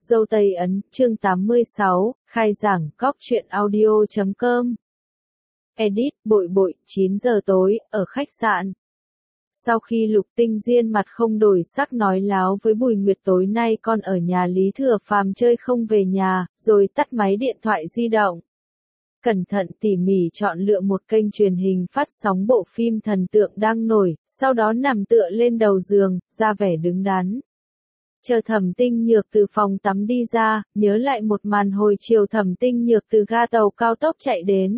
Dâu Tây Ấn, chương 86, khai giảng, góc truyện audio.com. Edit, bội bội, 9 giờ tối, ở khách sạn. Sau khi Lục Tinh Diên mặt không đổi sắc nói láo với Bùi Nguyệt tối nay con ở nhà Lý Thừa Phàm chơi không về nhà, rồi tắt máy điện thoại di động. Cẩn thận tỉ mỉ chọn lựa một kênh truyền hình phát sóng bộ phim thần tượng đang nổi, sau đó nằm tựa lên đầu giường, ra vẻ đứng đắn. Chờ Thẩm Tinh Nhược từ phòng tắm đi ra, nhớ lại một màn hồi chiều Thẩm Tinh Nhược từ ga tàu cao tốc chạy đến.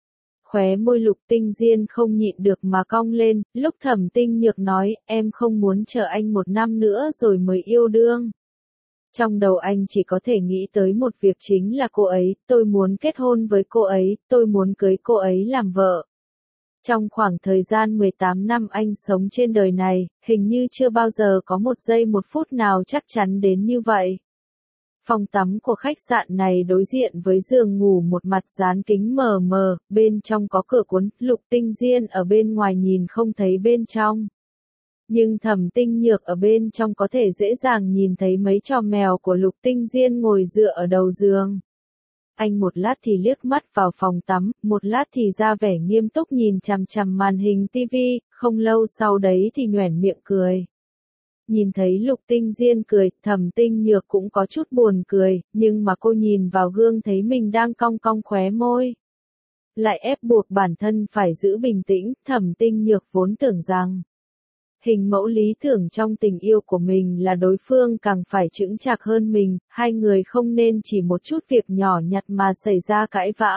Khóe môi Lục Tinh Diên không nhịn được mà cong lên, lúc Thẩm Tinh Nhược nói, em không muốn chờ anh 1 năm nữa rồi mới yêu đương. Trong đầu anh chỉ có thể nghĩ tới một việc chính là cô ấy, tôi muốn kết hôn với cô ấy, tôi muốn cưới cô ấy làm vợ. Trong khoảng thời gian 18 năm anh sống trên đời này, hình như chưa bao giờ có một giây một phút nào chắc chắn đến như vậy. Phòng tắm của khách sạn này đối diện với giường ngủ một mặt dán kính mờ mờ, bên trong có cửa cuốn, Lục Tinh Diên ở bên ngoài nhìn không thấy bên trong. Nhưng Thẩm Tinh Nhược ở bên trong có thể dễ dàng nhìn thấy mấy trò mèo của Lục Tinh Diên ngồi dựa ở đầu giường. Anh một lát thì liếc mắt vào phòng tắm, một lát thì ra vẻ nghiêm túc nhìn chằm chằm màn hình tivi, không lâu sau đấy thì nhoẻn miệng cười. Nhìn thấy Lục Tinh Diên cười, Thẩm Tinh Nhược cũng có chút buồn cười, nhưng mà cô nhìn vào gương thấy mình đang cong cong khóe môi. Lại ép buộc bản thân phải giữ bình tĩnh, Thẩm Tinh Nhược vốn tưởng rằng hình mẫu lý tưởng trong tình yêu của mình là đối phương càng phải chững chạc hơn mình, hai người không nên chỉ một chút việc nhỏ nhặt mà xảy ra cãi vã.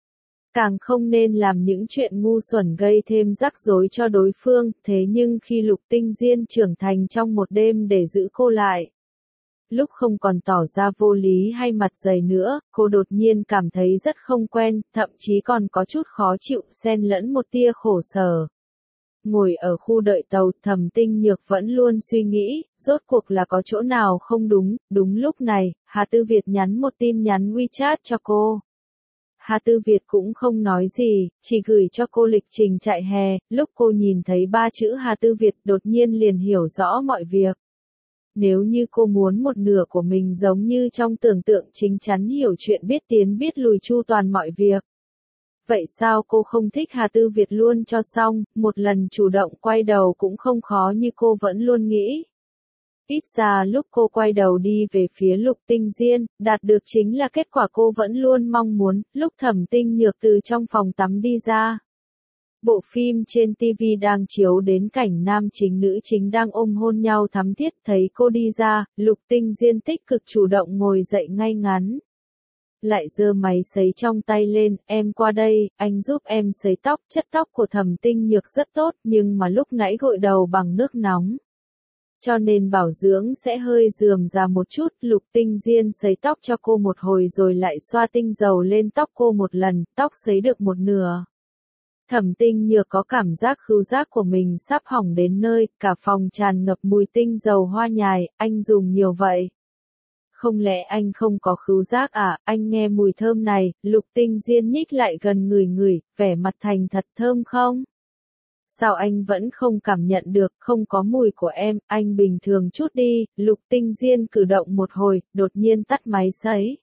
Càng không nên làm những chuyện ngu xuẩn gây thêm rắc rối cho đối phương, thế nhưng khi Lục Tinh Diên trưởng thành trong một đêm để giữ cô lại. Lúc không còn tỏ ra vô lý hay mặt dày nữa, cô đột nhiên cảm thấy rất không quen, thậm chí còn có chút khó chịu xen lẫn một tia khổ sở. Ngồi ở khu đợi tàu, Thẩm Tinh Nhược vẫn luôn suy nghĩ, rốt cuộc là có chỗ nào không đúng, đúng lúc này, Hà Tư Việt nhắn một tin nhắn WeChat cho cô. Hà Tư Việt cũng không nói gì, chỉ gửi cho cô lịch trình chạy hè, lúc cô nhìn thấy 3 chữ Hà Tư Việt đột nhiên liền hiểu rõ mọi việc. Nếu như cô muốn một nửa của mình giống như trong tưởng tượng chính chắn hiểu chuyện biết tiến biết lùi chu toàn mọi việc. Vậy sao cô không thích Hà Tư Việt luôn cho xong, một lần chủ động quay đầu cũng không khó như cô vẫn luôn nghĩ. Ít ra lúc cô quay đầu đi về phía Lục Tinh Diên, đạt được chính là kết quả cô vẫn luôn mong muốn, lúc Thẩm Tinh Nhược từ trong phòng tắm đi ra. Bộ phim trên TV đang chiếu đến cảnh nam chính nữ chính đang ôm hôn nhau thắm thiết, thấy cô đi ra, Lục Tinh Diên tích cực chủ động ngồi dậy ngay ngắn. Lại giơ máy sấy trong tay lên, em qua đây, anh giúp em sấy tóc, chất tóc của Thẩm Tinh Nhược rất tốt, nhưng mà lúc nãy gội đầu bằng nước nóng. Cho nên bảo dưỡng sẽ hơi rườm rà một chút, Lục Tinh Diên sấy tóc cho cô một hồi rồi lại xoa tinh dầu lên tóc cô một lần, tóc sấy được một nửa. Thẩm Tinh Nhược có cảm giác khứu giác của mình sắp hỏng đến nơi, cả phòng tràn ngập mùi tinh dầu hoa nhài, anh dùng nhiều vậy. Không lẽ anh không có khứu giác à, anh nghe mùi thơm này, Lục Tinh Diên nhích lại gần ngửi, vẻ mặt thành thật thơm không? Sao anh vẫn không cảm nhận được, không có mùi của em, anh bình thường chút đi, Lục Tinh Diên cử động một hồi, đột nhiên tắt máy sấy.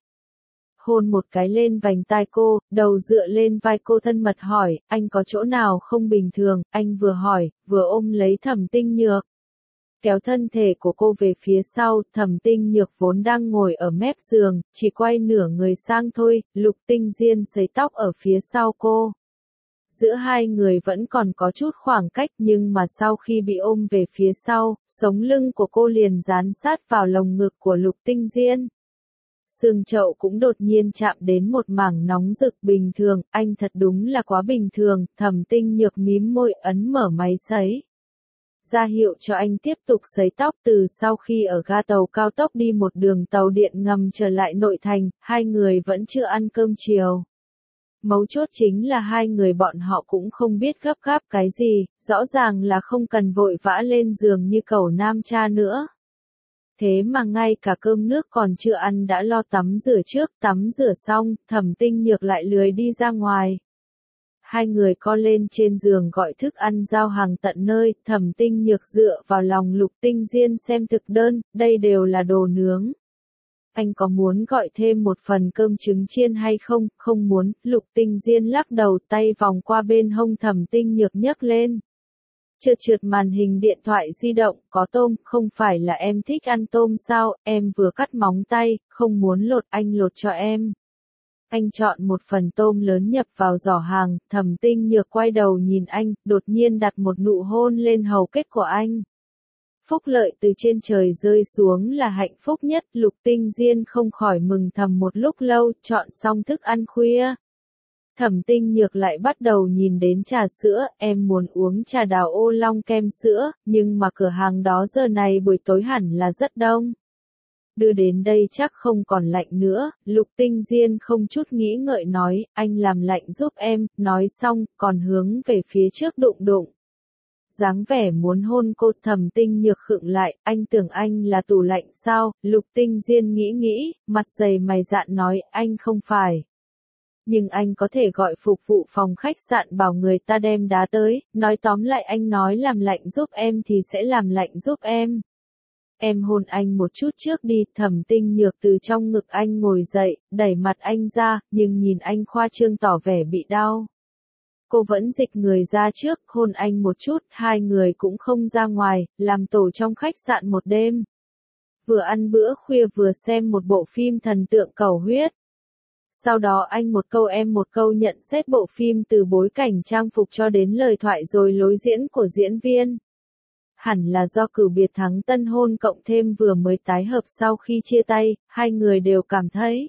Hôn một cái lên vành tai cô, đầu dựa lên vai cô thân mật hỏi, anh có chỗ nào không bình thường, anh vừa hỏi, vừa ôm lấy Thẩm Tinh Nhược. Kéo thân thể của cô về phía sau, Thẩm Tinh Nhược vốn đang ngồi ở mép giường, chỉ quay nửa người sang thôi, Lục Tinh Diên sấy tóc ở phía sau cô. Giữa hai người vẫn còn có chút khoảng cách nhưng mà sau khi bị ôm về phía sau, sống lưng của cô liền dán sát vào lồng ngực của Lục Tinh Diên. Xương chậu cũng đột nhiên chạm đến một mảng nóng rực bình thường, anh thật đúng là quá bình thường, Thẩm Tinh Nhược mím môi ấn mở máy sấy. Ra hiệu cho anh tiếp tục sấy tóc từ sau khi ở ga tàu cao tốc đi một đường tàu điện ngầm trở lại nội thành, hai người vẫn chưa ăn cơm chiều. Mấu chốt chính là hai người bọn họ cũng không biết gấp gáp cái gì, rõ ràng là không cần vội vã lên giường như cẩu nam cha nữa. Thế mà ngay cả cơm nước còn chưa ăn đã lo tắm rửa trước, tắm rửa xong, Thẩm Tinh Nhược lại lười đi ra ngoài. Hai người co lên trên giường gọi thức ăn giao hàng tận nơi, Thẩm Tinh Nhược dựa vào lòng Lục Tinh Diên xem thực đơn, đây đều là đồ nướng. Anh có muốn gọi thêm một phần cơm trứng chiên hay không? Không muốn, Lục Tinh Diên lắc đầu, tay vòng qua bên hông Thẩm Tinh Nhược nhấc lên. Trượt trượt màn hình điện thoại di động, có tôm, không phải là em thích ăn tôm sao, em vừa cắt móng tay, không muốn lột, anh lột cho em. Anh chọn một phần tôm lớn nhập vào giỏ hàng, Thẩm Tinh Nhược quay đầu nhìn anh, đột nhiên đặt một nụ hôn lên hầu kết của anh. Phúc lợi từ trên trời rơi xuống là hạnh phúc nhất, Lục Tinh Diên không khỏi mừng thầm một lúc lâu, chọn xong thức ăn khuya. Thẩm Tinh Nhược lại bắt đầu nhìn đến trà sữa, em muốn uống trà đào ô long kem sữa, nhưng mà cửa hàng đó giờ này buổi tối hẳn là rất đông. Đưa đến đây chắc không còn lạnh nữa, Lục Tinh Diên không chút nghĩ ngợi nói, anh làm lạnh giúp em, nói xong, còn hướng về phía trước đụng đụng. Dáng vẻ muốn hôn cô, Thẩm Tinh Nhược khựng lại, anh tưởng anh là tủ lạnh sao, Lục Tinh Diên nghĩ, mặt dày mày dạn nói, anh không phải. Nhưng anh có thể gọi phục vụ phòng khách sạn bảo người ta đem đá tới, nói tóm lại anh nói làm lạnh giúp em thì sẽ làm lạnh giúp em. Em hôn anh một chút trước đi, Thẩm Tinh Nhược từ trong ngực anh ngồi dậy, đẩy mặt anh ra, nhưng nhìn anh khoa trương tỏ vẻ bị đau. Cô vẫn dịch người ra trước, hôn anh một chút, hai người cũng không ra ngoài, làm tổ trong khách sạn một đêm. Vừa ăn bữa khuya vừa xem một bộ phim thần tượng cầu huyết. Sau đó anh một câu em một câu nhận xét bộ phim từ bối cảnh trang phục cho đến lời thoại rồi lối diễn của diễn viên. Hẳn là do cử biệt thắng tân hôn cộng thêm vừa mới tái hợp sau khi chia tay, hai người đều cảm thấy.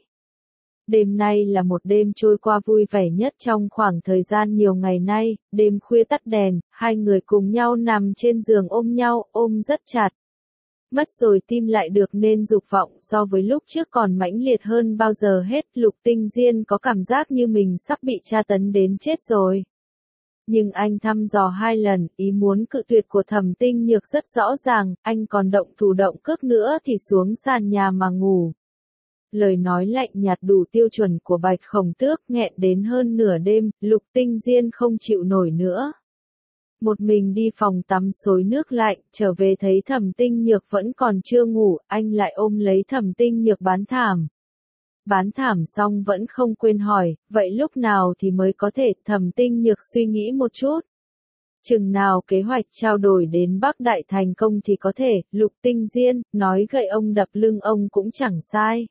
Đêm nay là một đêm trôi qua vui vẻ nhất trong khoảng thời gian nhiều ngày nay, đêm khuya tắt đèn, hai người cùng nhau nằm trên giường ôm nhau, ôm rất chặt. Mất rồi tim lại được nên dục vọng so với lúc trước còn mãnh liệt hơn bao giờ hết, Lục Tinh Diên có cảm giác như mình sắp bị tra tấn đến chết rồi. Nhưng anh thăm dò hai lần, ý muốn cự tuyệt của Thẩm Tinh Nhược rất rõ ràng, anh còn động thủ động cước nữa thì xuống sàn nhà mà ngủ. Lời nói lạnh nhạt đủ tiêu chuẩn của Bạch Khổng Tước nghẹn đến hơn nửa đêm, Lục Tinh Diên không chịu nổi nữa. Một mình đi phòng tắm xối nước lạnh, trở về thấy Thẩm Tinh Nhược vẫn còn chưa ngủ, anh lại ôm lấy Thẩm Tinh Nhược bán thảm. Bán thảm xong vẫn không quên hỏi, vậy lúc nào thì mới có thể, Thẩm Tinh Nhược suy nghĩ một chút. Chừng nào kế hoạch trao đổi đến Bắc Đại thành công thì có thể, Lục Tinh Diên, nói gậy ông đập lưng ông cũng chẳng sai.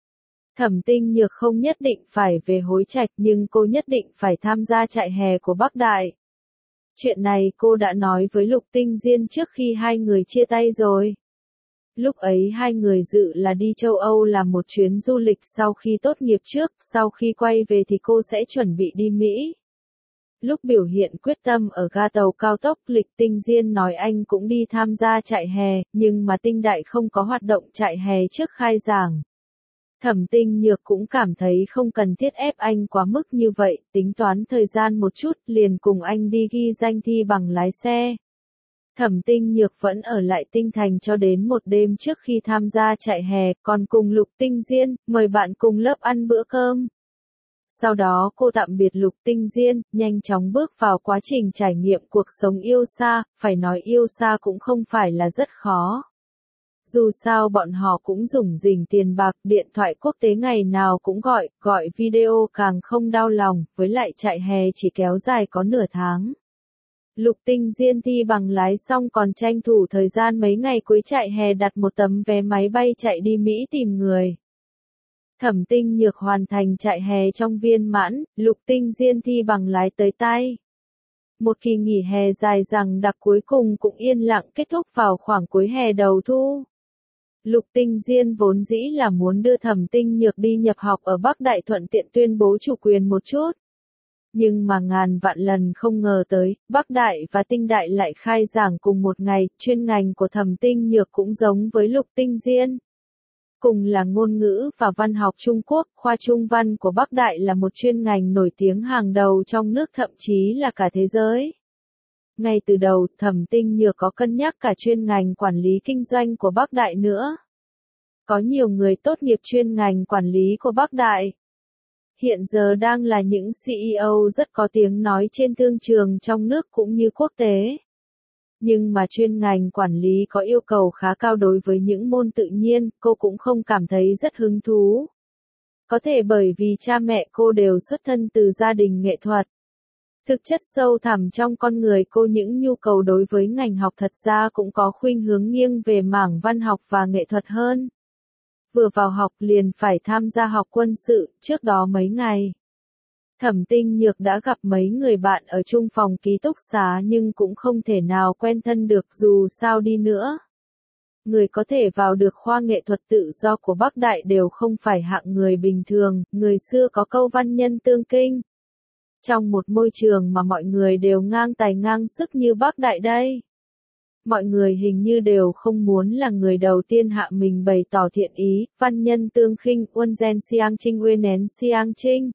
Thẩm Tinh Nhược không nhất định phải về Hối Trạch nhưng cô nhất định phải tham gia trại hè của Bắc Đại. Chuyện này cô đã nói với Lục Tinh Diên trước khi hai người chia tay rồi. Lúc ấy hai người dự là đi châu Âu làm một chuyến du lịch sau khi tốt nghiệp trước, sau khi quay về thì cô sẽ chuẩn bị đi Mỹ. Lúc biểu hiện quyết tâm ở ga tàu cao tốc, Lục Tinh Diên nói anh cũng đi tham gia trại hè, nhưng mà Tinh Đại không có hoạt động trại hè trước khai giảng. Thẩm Tinh Nhược cũng cảm thấy không cần thiết ép anh quá mức như vậy, tính toán thời gian một chút, liền cùng anh đi ghi danh thi bằng lái xe. Thẩm Tinh Nhược vẫn ở lại Tinh Thành cho đến một đêm trước khi tham gia trại hè, còn cùng Lục Tinh Diên, mời bạn cùng lớp ăn bữa cơm. Sau đó cô tạm biệt Lục Tinh Diên, nhanh chóng bước vào quá trình trải nghiệm cuộc sống yêu xa, phải nói yêu xa cũng không phải là rất khó. Dù sao bọn họ cũng dùng rỉnh tiền bạc, điện thoại quốc tế ngày nào cũng gọi video càng không đau lòng, với lại trại hè chỉ kéo dài có nửa tháng. Lục Tinh Diên thi bằng lái xong còn tranh thủ thời gian mấy ngày cuối trại hè đặt một tấm vé máy bay chạy đi Mỹ tìm người. Thẩm Tinh Nhược hoàn thành trại hè trong viên mãn, Lục Tinh Diên thi bằng lái tới tay. Một kỳ nghỉ hè dài dằng đặc cuối cùng cũng yên lặng kết thúc vào khoảng cuối hè đầu thu. Lục Tinh Diên vốn dĩ là muốn đưa Thẩm Tinh Nhược đi nhập học ở Bắc Đại thuận tiện tuyên bố chủ quyền một chút. Nhưng mà ngàn vạn lần không ngờ tới, Bắc Đại và Tinh Đại lại khai giảng cùng một ngày, chuyên ngành của Thẩm Tinh Nhược cũng giống với Lục Tinh Diên. Cùng là ngôn ngữ và văn học Trung Quốc, khoa Trung văn của Bắc Đại là một chuyên ngành nổi tiếng hàng đầu trong nước thậm chí là cả thế giới. Ngay từ đầu, Thẩm Tinh Nhược có cân nhắc cả chuyên ngành quản lý kinh doanh của Bắc Đại nữa. Có nhiều người tốt nghiệp chuyên ngành quản lý của Bắc Đại. Hiện giờ đang là những CEO rất có tiếng nói trên thương trường trong nước cũng như quốc tế. Nhưng mà chuyên ngành quản lý có yêu cầu khá cao đối với những môn tự nhiên, cô cũng không cảm thấy rất hứng thú. Có thể bởi vì cha mẹ cô đều xuất thân từ gia đình nghệ thuật. Thực chất sâu thẳm trong con người cô những nhu cầu đối với ngành học thật ra cũng có khuynh hướng nghiêng về mảng văn học và nghệ thuật hơn. Vừa vào học liền phải tham gia học quân sự, trước đó mấy ngày. Thẩm Tinh Nhược đã gặp mấy người bạn ở chung phòng ký túc xá nhưng cũng không thể nào quen thân được dù sao đi nữa. Người có thể vào được khoa nghệ thuật tự do của Bắc Đại đều không phải hạng người bình thường, người xưa có câu văn nhân tương kinh. Trong một môi trường mà mọi người đều ngang tài ngang sức như Bắc Đại đây. Mọi người hình như đều không muốn là người đầu tiên hạ mình bày tỏ thiện ý, văn nhân tương khinh, uân gen siang trinh uê nén siang trinh.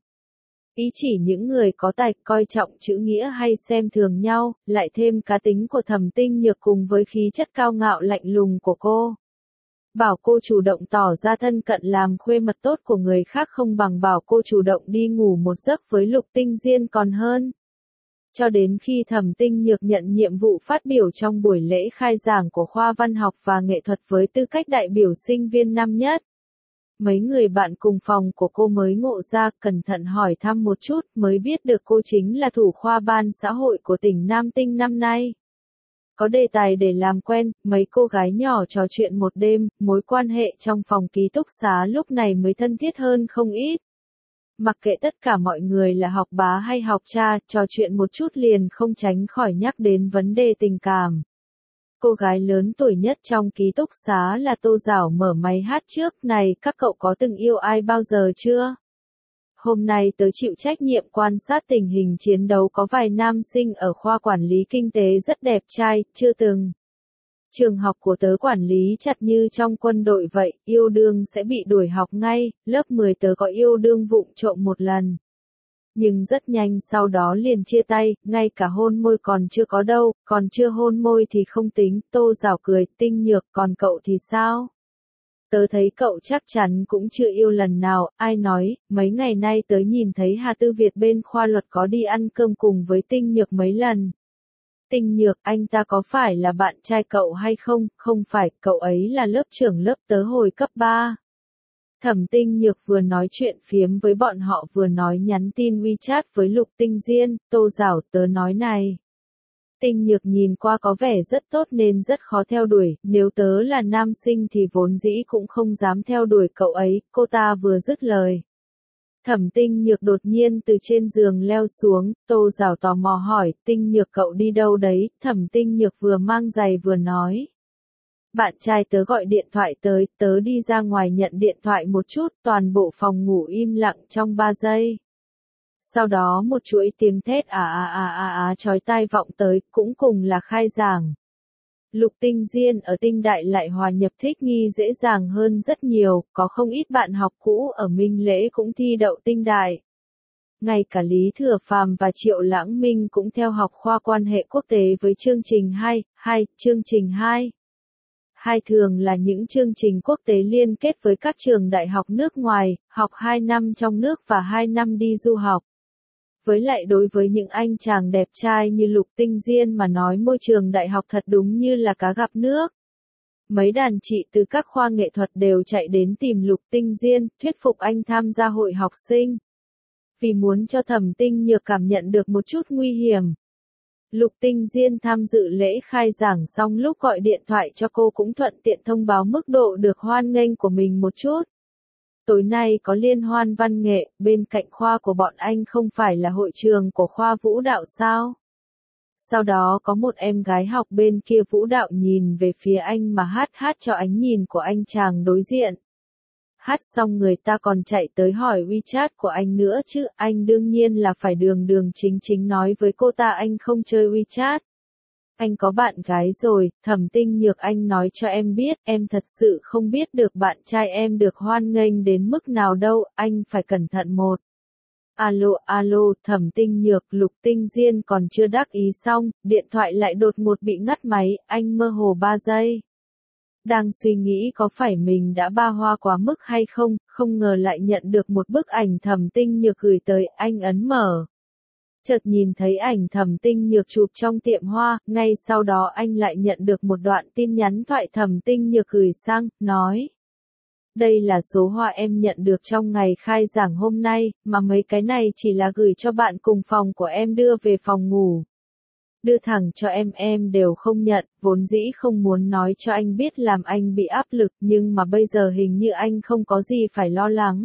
Ý chỉ những người có tài, coi trọng chữ nghĩa hay xem thường nhau, lại thêm cá tính của Thẩm Tinh Nhược cùng với khí chất cao ngạo lạnh lùng của cô. Bảo cô chủ động tỏ ra thân cận làm khuê mật tốt của người khác không bằng bảo cô chủ động đi ngủ một giấc với Lục Tinh Diên còn hơn. Cho đến khi Thẩm Tinh Nhược nhận nhiệm vụ phát biểu trong buổi lễ khai giảng của khoa văn học và nghệ thuật với tư cách đại biểu sinh viên năm nhất. Mấy người bạn cùng phòng của cô mới ngộ ra, cẩn thận hỏi thăm một chút mới biết được cô chính là thủ khoa ban xã hội của tỉnh Nam Tinh năm nay. Có đề tài để làm quen, mấy cô gái nhỏ trò chuyện một đêm, mối quan hệ trong phòng ký túc xá lúc này mới thân thiết hơn không ít. Mặc kệ tất cả mọi người là học bá hay học cha, trò chuyện một chút liền không tránh khỏi nhắc đến vấn đề tình cảm. Cô gái lớn tuổi nhất trong ký túc xá là Tô Giảo mở máy hát trước, này các cậu có từng yêu ai bao giờ chưa? Hôm nay tớ chịu trách nhiệm quan sát tình hình chiến đấu có vài nam sinh ở khoa quản lý kinh tế rất đẹp trai, chưa từng. Trường học của tớ quản lý chặt như trong quân đội vậy, yêu đương sẽ bị đuổi học ngay, lớp 10 tớ có yêu đương vụng trộm một lần. Nhưng rất nhanh sau đó liền chia tay, ngay cả hôn môi còn chưa có đâu, còn chưa hôn môi thì không tính, Tô Giảo cười, Tinh Nhược, còn cậu thì sao? Tớ thấy cậu chắc chắn cũng chưa yêu lần nào, ai nói, mấy ngày nay tớ nhìn thấy Hà Tư Việt bên khoa luật có đi ăn cơm cùng với Tinh Nhược mấy lần. Tinh Nhược, anh ta có phải là bạn trai cậu hay không? Không phải, cậu ấy là lớp trưởng lớp tớ hồi cấp 3. Thẩm Tinh Nhược vừa nói chuyện phiếm với bọn họ vừa nói nhắn tin WeChat với Lục Tinh Diên, Tô Giảo tớ nói này. Tinh Nhược nhìn qua có vẻ rất tốt nên rất khó theo đuổi, nếu tớ là nam sinh thì vốn dĩ cũng không dám theo đuổi cậu ấy, cô ta vừa dứt lời. Thẩm Tinh Nhược đột nhiên từ trên giường leo xuống, Tô Giảo tò mò hỏi, Tinh Nhược cậu đi đâu đấy, Thẩm Tinh Nhược vừa mang giày vừa nói. Bạn trai tớ gọi điện thoại tới, tớ đi ra ngoài nhận điện thoại một chút, toàn bộ phòng ngủ im lặng trong 3 giây. Sau đó một chuỗi tiếng thét chói tai vọng tới, cũng cùng là khai giảng. Lục Tinh Diên ở Tinh Đại lại hòa nhập thích nghi dễ dàng hơn rất nhiều, có không ít bạn học cũ ở Minh Lễ cũng thi đậu Tinh Đại. Ngay cả Lý Thừa Phàm và Triệu Lãng Minh cũng theo học khoa quan hệ quốc tế với chương trình 2, chương trình 2. Hai thường là những chương trình quốc tế liên kết với các trường đại học nước ngoài, học 2 năm trong nước và 2 năm đi du học. Với lại đối với những anh chàng đẹp trai như Lục Tinh Diên mà nói môi trường đại học thật đúng như là cá gặp nước. Mấy đàn chị từ các khoa nghệ thuật đều chạy đến tìm Lục Tinh Diên, thuyết phục anh tham gia hội học sinh. Vì muốn cho Thẩm Tinh Nhược cảm nhận được một chút nguy hiểm. Lục Tinh Diên tham dự lễ khai giảng xong lúc gọi điện thoại cho cô cũng thuận tiện thông báo mức độ được hoan nghênh của mình một chút. Tối nay có liên hoan văn nghệ, bên cạnh khoa của bọn anh không phải là hội trường của khoa vũ đạo sao? Sau đó có một em gái học bên kia vũ đạo nhìn về phía anh mà hát cho ánh nhìn của anh chàng đối diện. Hát xong người ta còn chạy tới hỏi WeChat của anh nữa chứ, anh đương nhiên là phải đường đường chính chính nói với cô ta anh không chơi WeChat. Anh có bạn gái rồi, Thẩm Tinh Nhược anh nói cho em biết, em thật sự không biết được bạn trai em được hoan nghênh đến mức nào đâu, anh phải cẩn thận một. Alo, Thẩm Tinh Nhược, Lục Tinh Diên còn chưa đắc ý xong, điện thoại lại đột ngột bị ngắt máy, anh mơ hồ 3 giây. Đang suy nghĩ có phải mình đã ba hoa quá mức hay không, không ngờ lại nhận được một bức ảnh Thẩm Tinh Nhược gửi tới, anh ấn mở. Chợt nhìn thấy ảnh Thẩm Tinh Nhược chụp trong tiệm hoa, ngay sau đó anh lại nhận được một đoạn tin nhắn thoại Thẩm Tinh Nhược gửi sang, nói. Đây là số hoa em nhận được trong ngày khai giảng hôm nay, mà mấy cái này chỉ là gửi cho bạn cùng phòng của em đưa về phòng ngủ. Đưa thẳng cho em đều không nhận, vốn dĩ không muốn nói cho anh biết làm anh bị áp lực, nhưng mà bây giờ hình như anh không có gì phải lo lắng.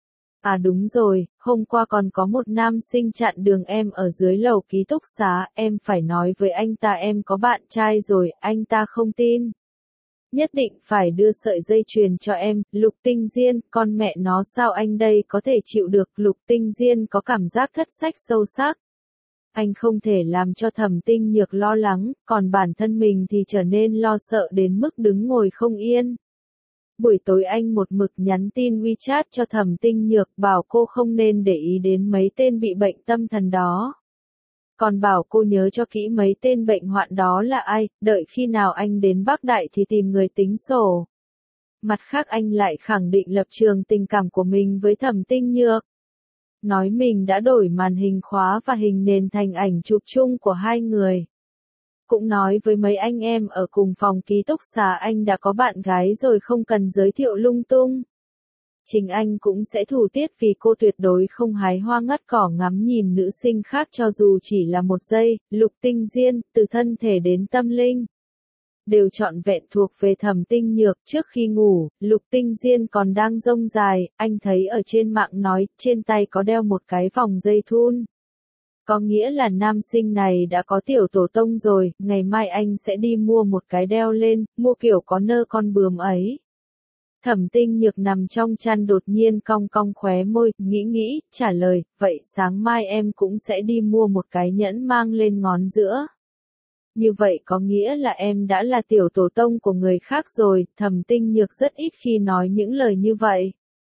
À đúng rồi, hôm qua còn có một nam sinh chặn đường em ở dưới lầu ký túc xá, em phải nói với anh ta em có bạn trai rồi, anh ta không tin. Nhất định phải đưa sợi dây chuyền cho em, Lục Tinh Diên, con mẹ nó sao anh đây có thể chịu được, Lục Tinh Diên có cảm giác thất sách sâu sắc. Anh không thể làm cho Thẩm Tinh Nhược lo lắng, còn bản thân mình thì trở nên lo sợ đến mức đứng ngồi không yên. Buổi tối anh một mực nhắn tin WeChat cho Thẩm Tinh Nhược bảo cô không nên để ý đến mấy tên bị bệnh tâm thần đó. Còn bảo cô nhớ cho kỹ mấy tên bệnh hoạn đó là ai, đợi khi nào anh đến Bắc Đại thì tìm người tính sổ. Mặt khác anh lại khẳng định lập trường tình cảm của mình với Thẩm Tinh Nhược. Nói mình đã đổi màn hình khóa và hình nền thành ảnh chụp chung của hai người. Cũng nói với mấy anh em ở cùng phòng ký túc xá anh đã có bạn gái rồi không cần giới thiệu lung tung. Chính anh cũng sẽ thủ tiết vì cô tuyệt đối không hái hoa ngắt cỏ ngắm nhìn nữ sinh khác cho dù chỉ là một giây, Lục Tinh Diên, từ thân thể đến tâm linh. Đều trọn vẹn thuộc về Thẩm Tinh Nhược. Trước khi ngủ, Lục Tinh Diên còn đang rông dài, anh thấy ở trên mạng nói, trên tay có đeo một cái vòng dây thun. Có nghĩa là nam sinh này đã có tiểu tổ tông rồi, ngày mai anh sẽ đi mua một cái đeo lên, mua kiểu có nơ con bướm ấy. Thẩm Tinh Nhược nằm trong chăn đột nhiên cong cong khóe môi, nghĩ, trả lời, vậy sáng mai em cũng sẽ đi mua một cái nhẫn mang lên ngón giữa. Như vậy có nghĩa là em đã là tiểu tổ tông của người khác rồi, Thẩm Tinh Nhược rất ít khi nói những lời như vậy.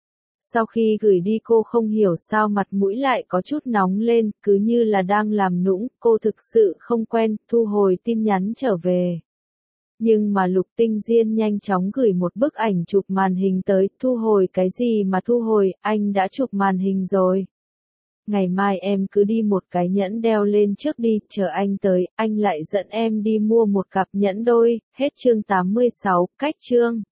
Sau khi gửi đi cô không hiểu sao mặt mũi lại có chút nóng lên, cứ như là đang làm nũng, cô thực sự không quen, thu hồi tin nhắn trở về. Nhưng mà Lục Tinh Diên nhanh chóng gửi một bức ảnh chụp màn hình tới, thu hồi cái gì mà thu hồi, anh đã chụp màn hình rồi. Ngày mai em cứ đi một cái nhẫn đeo lên trước đi, chờ anh tới, anh lại dẫn em đi mua một cặp nhẫn đôi, hết chương 86, cách chương.